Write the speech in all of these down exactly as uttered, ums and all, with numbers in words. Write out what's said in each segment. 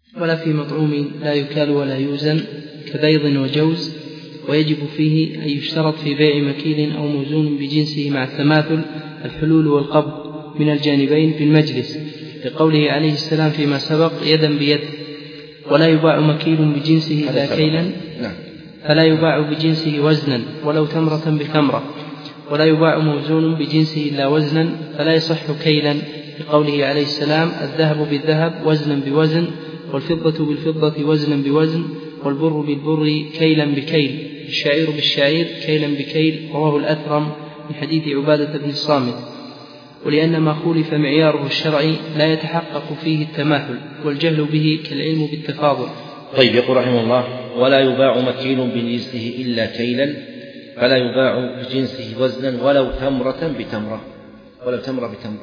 ولا في مطعوم لا يكال ولا يوزن كبيض وجوز. ويجب فيه أن يشترط في بيع مكيل أو موزون بجنسه مع التماثل الحلول والقبض من الجانبين في المجلس، لقوله عليه السلام فيما سبق يدا بيد. ولا يباع مكيل بجنسه إلا كيلا، فلا يباع بجنسه وزنا ولو تمرة بتمرة. ولا يباع موزون بجنسه إلا وزنا، فلا يصح كيلا، لقوله عليه السلام الذهب بالذهب وزنا بوزن، والفضة بالفضة وزنا بوزن، والبر بالبر كيلا بكيل، الشعير بالشعير كيلا بكيل. رواه الأثرم من حديث عبادة بن الصامت. ولأن ما خولف معياره الشرعي لا يتحقق فيه التماثل، والجهل به كالعلم بالتفاضل. طيب، يقول رحمه الله: ولا يباع مكيل بجنسه إلا كيلا، فلا يباع بجنسه وزنا ولو تمرة بتمرة. ولو تمرة بتمرة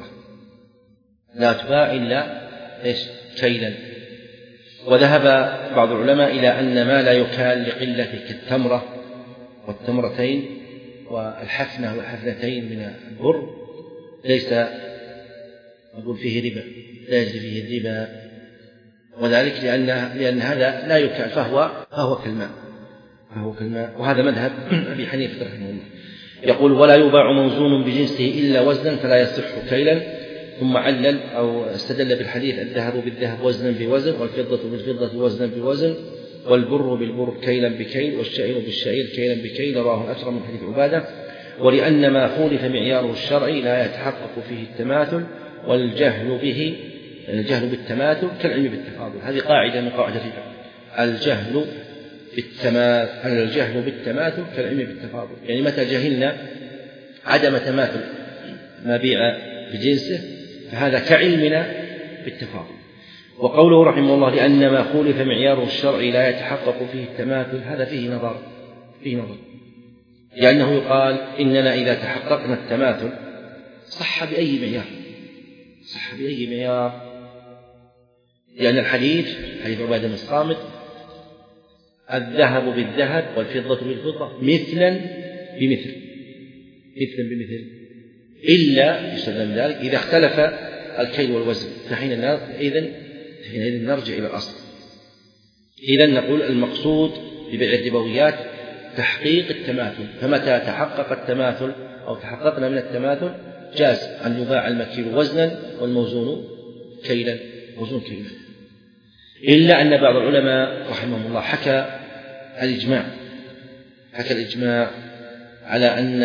لا تباع إلا إيش؟ كيلا. وذهب بعض العلماء إلى أن ما لا يكال لقلة كالتمرة والتمرتين والحفنة والحفنتين من البر ليس أقول فيه ربا، لا يجري فيه الربا، وذلك لأن, لأن هذا لا يكال، فهو, فهو كالماء فهو كالماء وهذا مذهب أبي حنيفة رحمه الله. يقول: ولا يباع موزون بجنسه إلا وزنا فلا يصح كيلا. ثم علل أو استدل بالحديث الذهب بالذهب وزنا بوزن، والفضة بالفضة وزنا بوزن، والبر بالبر كيلا بكيل، والشعير بالشعير كيلا بكيل. رواه الأثرم من حديث عبادة. ولأن ما خولف معياره الشرعي لا يتحقق فيه التماثل، والجهل به الجهل بالتماثل كالعلم بالتفاضل. هذه قاعدة من قواعد الربا: الجهل بالتماثل الجهل بالتماثل كالعلم بالتفاضل. يعني متى جهلنا عدم تماثل ما بيع بجنسه فهذا كعلمنا بالتفاضل. وقوله رحمه الله: لأن ما خولف معياره الشرعي لا يتحقق فيه التماثل، هذا فيه نظر فيه نظر لأنه يقال إننا إذا تحققنا التماثل صح بأي معيار صح بأي معيار لأن الحديث حديث عبادة بن الصامت: الذهب بالذهب والفضة بالفضة مثلا بمثل مثلا بمثل إلا يستلزم ذلك إذا اختلف الكيل والوزن، فحينئذ نرجع إلى الأصل. إذن نقول المقصود ببيع الربويات تحقيق التماثل، فمتى تحقق التماثل أو تحققنا من التماثل جاز أن يباع المكيل وزنا والموزون كيلا وزن كيلا. إلا أن بعض العلماء رحمهم الله حكى الإجماع حكى الإجماع على أن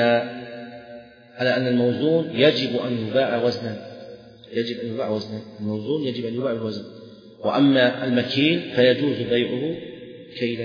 على أن الموزون يجب أن يباع وزنا يجب أن يباع وزنا الموزون يجب أن يباع الوزن، وأما المكيل فيجوز بيعه كيلا.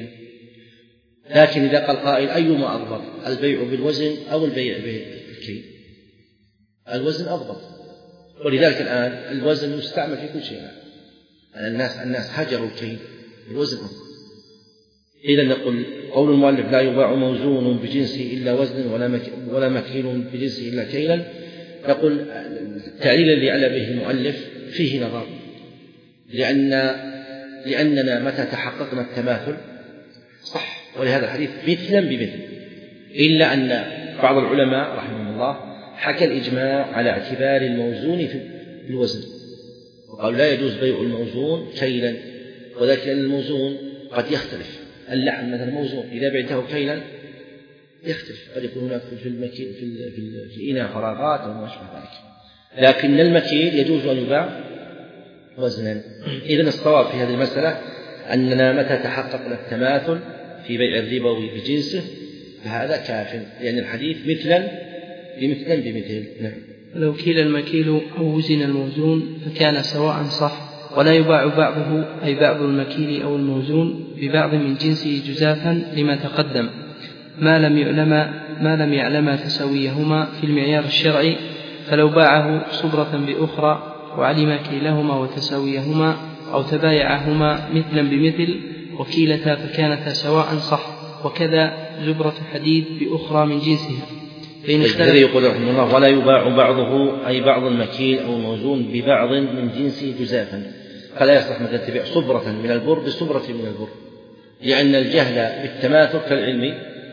لكن إذا قال قائل: أيما أضبط، البيع بالوزن أو البيع بالكيل؟ الوزن أضبط، ولذلك الآن الوزن يستعمل في كل شيء. الناس الناس هجروا الكيل، الوزن أضبط. إذا نقول قول المؤلف: لا يباع موزون بجنسه إلا وزن ولا مكيل بجنسه إلا كيلا، نقول التعليل اللي على به المؤلف فيه نظر، لأن لأننا متى تحققنا التماثل صح، ولهذا الحديث مثلا بمثل. إلا أن بعض العلماء رحمه الله حكى الإجماع على اعتبار الموزون في الوزن، وقال لا يجوز بيع الموزون كيلا، وذلك لأن الموزون قد يختلف. اللحم مثلا موزون إذا بعته كيلا يختلف، قد يكون هناك في المكيل في, في, في الإناء فراغات أو ما شابه ذلك، لكن المكيل يجوز أن يباع وزنا. إذن الصواب في هذه المسألة أننا متى تحققنا التماثل في بيع الربوي بجنسه فهذا كاف، لأن الحديث مثلا بمثلا بمثل. نعم. لو كيل المكيل أو وزن الموزون فكان سواء صح. ولا يباع بعضه أي بعض المكيل أو الموزون ببعض من جنسه جزافا لما تقدم، ما لم يعلم ما لم يعلم تساويهما في المعيار الشرعي. فلو باعه صبرة بأخرى وعلم كيلهما وتساويهما أو تبايعهما مثلا بمثل وكيلتا فكانتا سواء صح. وكذا زبرة حديد بأخرى من جنسها. الذي يقول رحمه الله: ولا يباع بعضه أي بعض المكيل أو الموزون ببعض من جنسه جزافا، فلا يصلح مثلا تبيع صبرة من البر بصبرة من البر، لأن الجهل بالتماثل كالعلم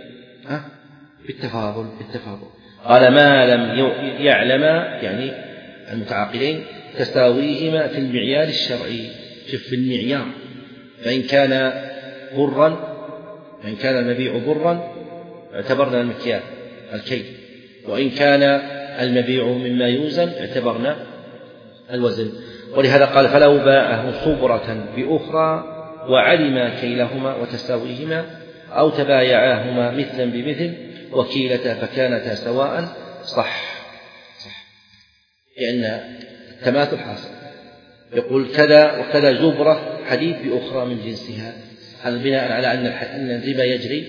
بالتفاضل بالتفاضل. قال: ما لم يعلم يعني المتعاقلين تساويهما في المعيار الشرعي. شوف في المعيار فإن كان برا فإن كان المبيع برا اعتبرنا المكيال الكيل، وإن كان المبيع مما يوزن اعتبرنا الوزن. ولهذا قال فلو باعه صبرة بأخرى وعلم كيلهما وتساويهما أو تبايعاهما مثلا بمثل وكيلتا فكانتا سواء صح صح لأن التماثل حاصل. يقول كذا وكذا زبرة حديد بأخرى من جنسها، هذا بناء على أن الربا يجري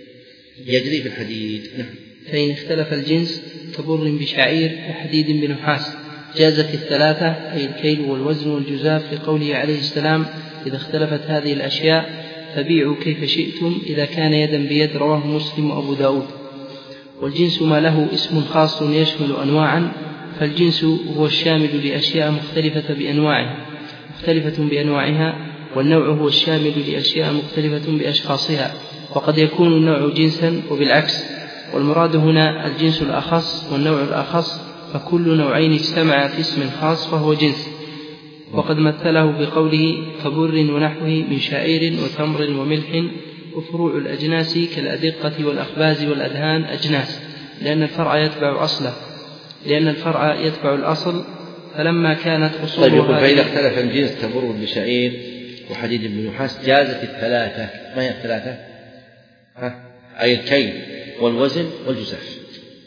يجري في الحديد. فإن اختلف الجنس كبر بشعير وحديد بنحاس جازت الثلاثة أي الكيل والوزن والجزاف، لقوله عليه السلام إذا اختلفت هذه الأشياء فبيعوا كيف شئتم إذا كان يدا بيد، رواه مسلم وأبو داود. والجنس ما له اسم خاص يشمل أنواعا، فالجنس هو الشامل لأشياء مختلفة بأنواعها مختلفة بأنواعها والنوع هو الشامل لأشياء مختلفة بأشخاصها، وقد يكون النوع جنسا وبالعكس. والمراد هنا الجنس الأخص والنوع الأخص، فكل نوعين اجتمع في اسم خاص فهو جنس. وقد مثله بقوله كبر ونحوه من شعير وتمر وملح، وفروع الأجناس كالأدقة والأخباز والأدهان أجناس، لأن الفرع يتبع أصله لأن الفرع يتبع الأصل. فلما كانت أصولها طيب يقول فإذا اختلف الجنس كبر بشعير وحديد بنحاس جازت الثلاثة. ما هي الثلاثة؟ ها؟ أي الكيل والوزن والجزاف.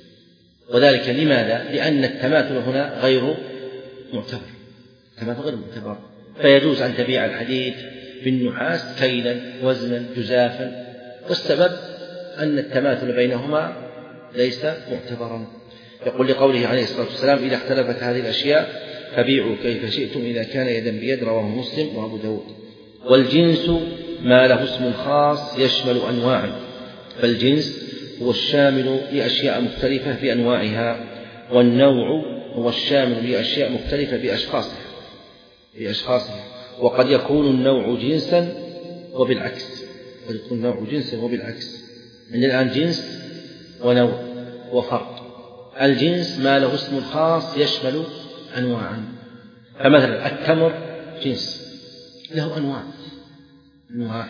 وذلك لماذا؟ لأن التماثل هنا غير معتبر التماثل غير معتبر فيجوز أن تبيع الحديد بالنحاس كيلا وزنا جزافا، والسبب أن التماثل بينهما ليس معتبرا. يقول لقوله عليه الصلاة والسلام إذا اختلفت هذه الأشياء فبيعوا كيف شئتم إذا كان يدا بيد، رواه مسلم وأبو داود. والجنس ما له اسم خاص يشمل أنواعا، فالجنس هو الشامل لأشياء مختلفة بأنواعها، والنوع هو الشامل لأشياء مختلفة بأشخاصها بأشخاصها وقد يكون النوع جنسا وبالعكس قد يكون النوع جنسا وبالعكس. من الآن جنس ونوع وفرق. الجنس ما له اسم خاص يشمل أنواعا، فمثلا التمر جنس له أنواع أنواع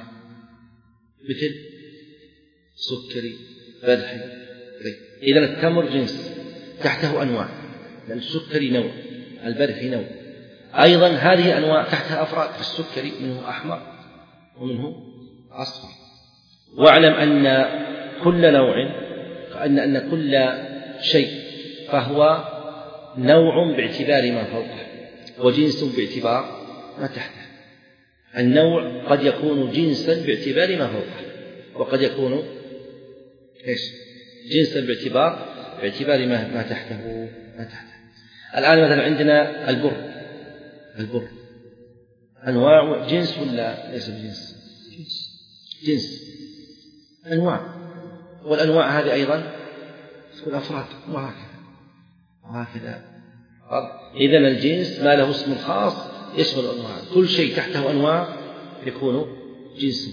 مثل سكري بلحي. إذن التمر جنس تحته أنواع، لأن السكري نوع البلحي نوع. أيضا هذه أنواع تحتها أفراد، السكري منه أحمر ومنه أصفر. واعلم أن كل نوع أن أن كل شيء فهو نوع باعتبار ما فوقه وجنس باعتبار ما تحته. النوع قد يكون جنسا باعتبار ما فوقه، وقد يكون إيش؟ جنسا باعتبار باعتبار ما ما تحته ما تحته. الآن مثلا عندنا البر البر أنواع جنس ولا ليس بجنس؟ جنس أنواع، والأنواع هذه أيضا تكون أفراد وهكذا وهكذا. إذن الجنس ما له اسم خاص يشمل أنواع، كل شيء تحته أنواع يكون جنسا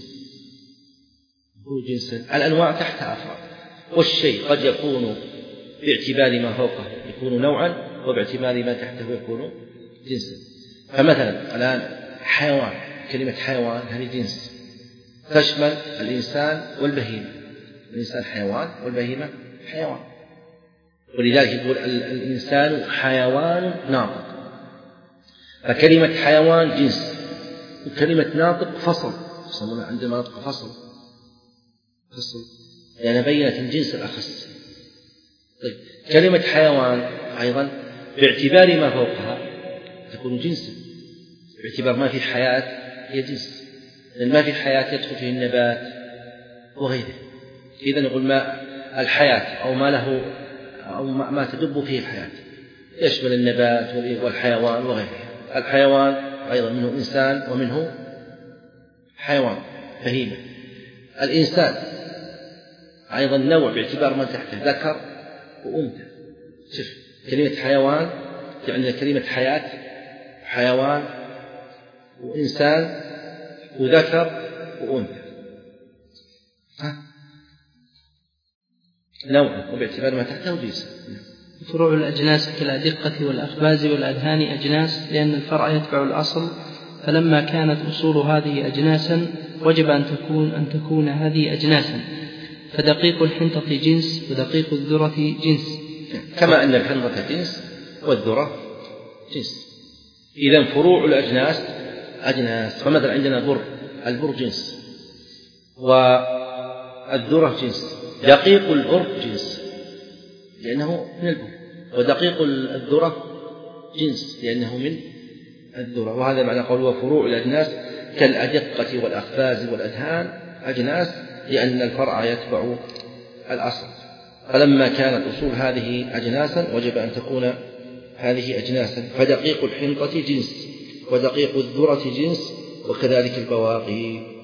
يكون جنسا. الأنواع تحتها أفراد، والشيء قد يكون باعتبار ما فوقه يكون نوعا، وباعتبار ما تحته يكون جنسا. فمثلا الآن حيوان، كلمة حيوان هذه جنس تشمل الإنسان والبهيمة. الإنسان حيوان والبهيمة حيوان، ولذلك يقول الإنسان حيوان ناطق. فكلمة حيوان جنس، وكلمة ناطق فصل، يسمونها عندما نطق فصل فصل لأن بينت الجنس الأخص. طيب كلمة حيوان أيضا باعتبار ما فوقها تكون جنسا، باعتبار ما في حياة هي جنس، لأن ما في حياة يدخل فيه النبات وغيره. إذن نقول ما الحياة أو ما له أو ما تدب فيه الحياة يشمل النبات والحيوان وغيره. الحيوان أيضا منه إنسان ومنه حيوان بهيمة. الإنسان أيضا نوع باعتبار من تحته ذكر وأنثى. شوف كلمة حيوان يعني كلمة حياة، حيوان وإنسان وذكر وأنثى نوع وباعتبار ما تحته جنس. فروع الأجناس كالأدقة والأخباز والأدهان أجناس، لأن الفرع يتبع الأصل. فلما كانت أصول هذه أجناسا وجب أن تكون, أن تكون هذه أجناسا، فدقيق الحنطة جنس ودقيق الذرة جنس. كما أن الحنطة جنس والذرة جنس. إذن فروع الأجناس أجناس. فمثلا عندنا بر، البر جنس والذرة جنس. دقيق البر جنس لأنه من البر، ودقيق الذرة جنس لأنه من الذرة. وهذا معنى قوله فروع الأجناس كالأدقة والأخباز والأدهان أجناس، لأن الفرع يتبع الأصل. فلما كانت أصول هذه أجناسا وجب أن تكون هذه أجناسا. فدقيق الحنطة جنس ودقيق الذرة جنس، وكذلك البواقي